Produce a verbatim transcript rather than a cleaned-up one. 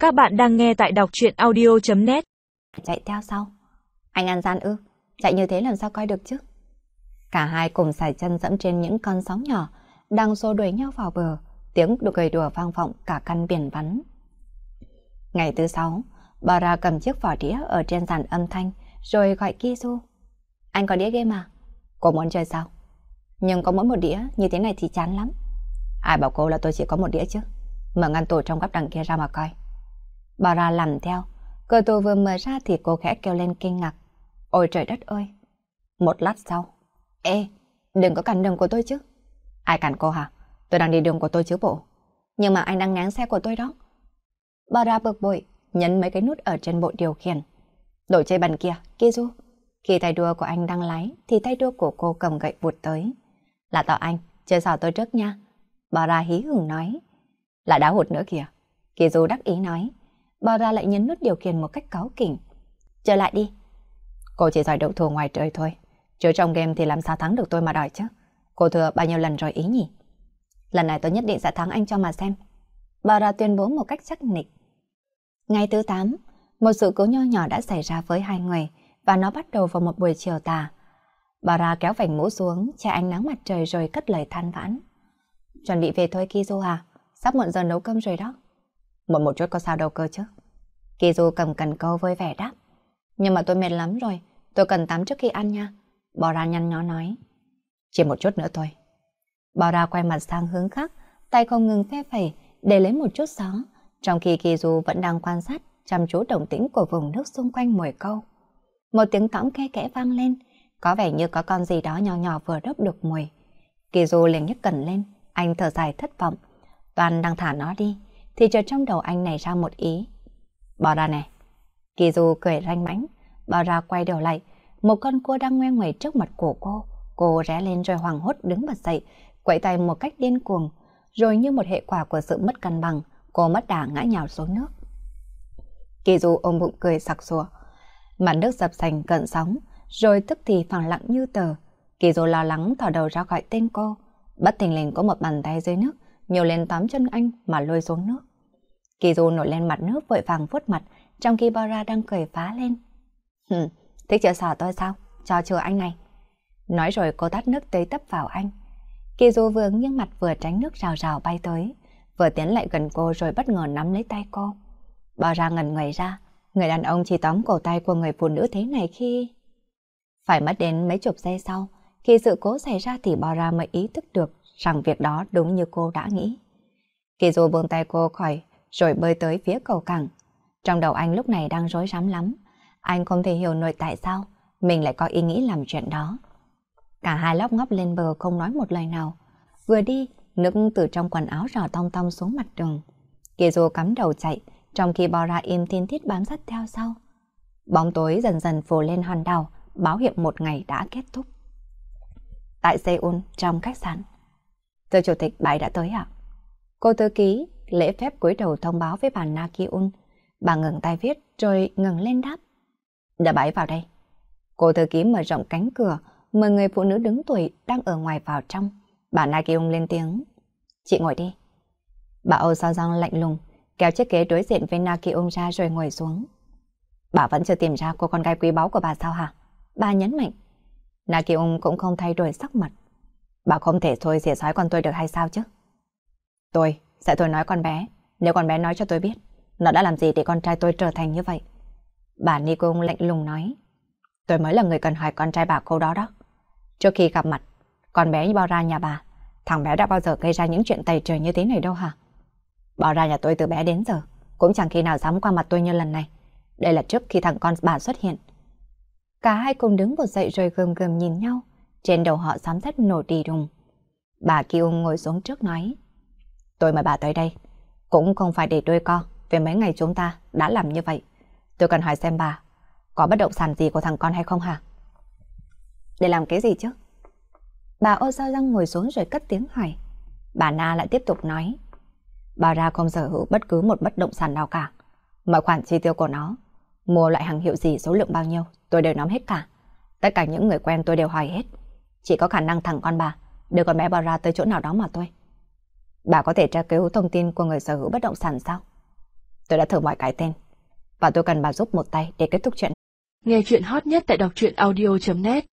Các bạn đang nghe tại đọc truyện audio chấm net. Chạy theo sau. Anh ăn gian ư? Chạy như thế làm sao coi được chứ? Cả hai cùng xài chân dẫm trên những con sóng nhỏ, đang xô đuổi nhau vào bờ, tiếng đùa cười đùa vang vọng cả căn biển vắng. Ngày thứ sáu, Bara cầm chiếc vỏ đĩa ở trên dàn âm thanh, rồi gọi Kizu. Anh có đĩa game à? Cô muốn chơi sao? Nhưng có mỗi một đĩa, như thế này thì chán lắm. Ai bảo cô là tôi chỉ có một đĩa chứ? Mở ngăn tủ trong góc đằng kia ra mà coi. Bara làm theo, cửa tủ vừa mở ra thì cô khẽ kêu lên kinh ngạc. Ôi trời đất ơi! Một lát sau, ê, đừng có cản đường của tôi chứ. Ai cản cô hả? Tôi đang đi đường của tôi chứ bộ. Nhưng mà anh đang ngáng xe của tôi đó. Bara bực bội, nhấn mấy cái nút ở trên bộ điều khiển. Đồ chơi bẩn kia, Kizu. Khi tay đua của anh đang lái thì tay đua của cô cầm gậy vụt tới. Là tao anh, chơi xỏ tôi trước nha. Bara hí hửng nói. Là đá hụt nữa kìa. Kizu đắc ý nói. Bara lại nhấn nút điều khiển một cách cáu kỉnh. Trở lại đi. Cô chỉ giỏi động thủ ngoài trời thôi. Chứ trong game thì làm sao thắng được tôi mà đòi chứ. Cô thừa bao nhiêu lần rồi ý nhỉ? Lần này tôi nhất định sẽ thắng anh cho mà xem. Bara tuyên bố một cách chắc nịch. Ngày thứ tám, một sự cố nho nhỏ đã xảy ra với hai người và nó bắt đầu vào một buổi chiều tà. Bara kéo vành mũ xuống, che ánh nắng mặt trời rồi cất lời than vãn. Chuẩn bị về thôi Kizu à, sắp muộn giờ nấu cơm rồi đó. Muộn một chút có sao đâu cơ chứ. Kizu cầm cần câu với vẻ đáp. Nhưng mà tôi mệt lắm rồi, tôi cần tắm trước khi ăn nha. Bara nhăn nhó nói. Chỉ một chút nữa thôi. Bara quay mặt sang hướng khác, tay không ngừng phe phẩy để lấy một chút gió, trong khi Kizu vẫn đang quan sát chăm chú động tĩnh của vùng nước xung quanh mồi câu. Một tiếng cõng khe khẽ vang lên, có vẻ như có con gì đó nhỏ nhỏ vừa đớp được mồi. Kizu liền nhấc cần lên, anh thở dài thất vọng. Toàn đang thả nó đi, thì chợt trong đầu anh nảy ra một ý. Bara này. Kizu cười ranh mãnh. Bara quay đầu lại, một con cua đang ngoe nguẩy trước mặt của cô. Cô ré lên rồi hoảng hốt đứng bật dậy, quậy tay một cách điên cuồng. Rồi như một hệ quả của sự mất cân bằng, cô mất đà ngã nhào xuống nước. Kizu ôm bụng cười sặc sụa. Mặt nước dập sành cận sóng, rồi tức thì phẳng lặng như tờ. Kizu lo lắng thò đầu ra gọi tên cô. Bất thình lình có một bàn tay dưới nước, nhào lên tóm chân anh mà lôi xuống nước. Kizu nổi lên mặt nước vội vàng vuốt mặt, trong khi Bara đang cười phá lên. Hừm, thích chơi xỏ tôi sao? Cho chưa anh này. Nói rồi cô tát nước tới tấp vào anh. Kizu vừa nghiêng mặt vừa tránh nước rào rào bay tới, vừa tiến lại gần cô rồi bất ngờ nắm lấy tay cô. Bara ngẩn người ra, người đàn ông chỉ tóm cổ tay của người phụ nữ thế này khi... Phải mất đến mấy chục giây sau, khi sự cố xảy ra thì Bara mới ý thức được rằng việc đó đúng như cô đã nghĩ. Kizu buông tay cô khỏi, rồi bơi tới phía cầu cảng. Trong đầu anh lúc này đang rối rắm lắm. Anh không thể hiểu nổi tại sao mình lại có ý nghĩ làm chuyện đó. Cả hai lóc ngóc lên bờ không nói một lời nào. Vừa đi, nước từ trong quần áo rò tong tong xuống mặt đường. Kizu cắm đầu chạy, trong khi Bara im thiên thiết bám sát theo sau. Bóng tối dần dần phủ lên hòn đảo, báo hiệu một ngày đã kết thúc. Tại Seoul, trong khách sạn. Thưa chủ tịch, bà đã tới ạ? Cô thư ký lễ phép cúi đầu thông báo với bà Na Ki-un. Bà ngừng tay viết rồi ngừng lên đáp. Đã bà ấy vào đây. Cô thư ký mở rộng cánh cửa, mời người phụ nữ đứng tuổi đang ở ngoài vào trong. Bà Na Ki-un lên tiếng. Chị ngồi đi. Bà Âu Sao Giang lạnh lùng, kéo chiếc ghế đối diện với Na Ki-un ra rồi ngồi xuống. Bà vẫn chưa tìm ra cô con gái quý báu của bà sao hả? Bà nhấn mạnh. Na Ki-un cũng không thay đổi sắc mặt. Bà không thể thôi xỉa xói con tôi được hay sao chứ? Tôi sẽ thôi nói con bé, nếu con bé nói cho tôi biết nó đã làm gì để con trai tôi trở thành như vậy. Bà Ni Cung lạnh lùng nói. Tôi mới là người cần hỏi con trai bà câu đó đó. Trước khi gặp mặt, con bé bao ra nhà bà, thằng bé đã bao giờ gây ra những chuyện tày trời như thế này đâu hả? Bao ra nhà tôi từ bé đến giờ, cũng chẳng khi nào dám qua mặt tôi như lần này. Đây là trước khi thằng con bà xuất hiện. Cả hai cùng đứng bật dậy rồi gầm gầm nhìn nhau. Trên đầu họ sấm sét nổ đi đùng. Bà Kiêu ngồi xuống trước nói. Tôi mời bà tới đây, cũng không phải để đôi co về mấy ngày chúng ta đã làm như vậy. Tôi cần hỏi xem bà có bất động sản gì của thằng con hay không hả? Để làm cái gì chứ? Bà Ô Sao Răng ngồi xuống rồi cất tiếng hỏi. Bà Na lại tiếp tục nói. Bà Ra không sở hữu bất cứ một bất động sản nào cả. Mọi khoản chi tiêu của nó, mua loại hàng hiệu gì, số lượng bao nhiêu, tôi đều nắm hết cả. Tất cả những người quen tôi đều hỏi hết. Chỉ có khả năng thằng con bà đưa con bé Bà Ra tới chỗ nào đó mà thôi. Bà có thể tra cứu thông tin của người sở hữu bất động sản sao? Tôi đã thử mọi cái tên. Và tôi cần bà giúp một tay để kết thúc chuyện. Nghe chuyện hot nhất tại đọc truyện audio chấm net